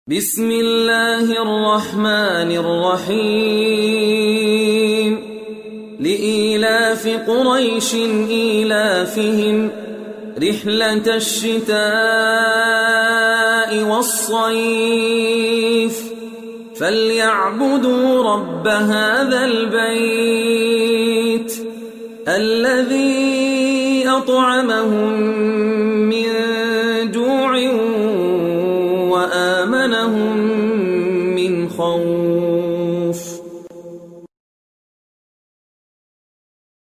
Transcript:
بسم الله الرحمن الرحيم لإيلاف قريش إيلافهم رحلة الشتاء والصيف فليعبدوا رب هذا البيت الذي أطعمهم من جوع وآمنهم من خوف.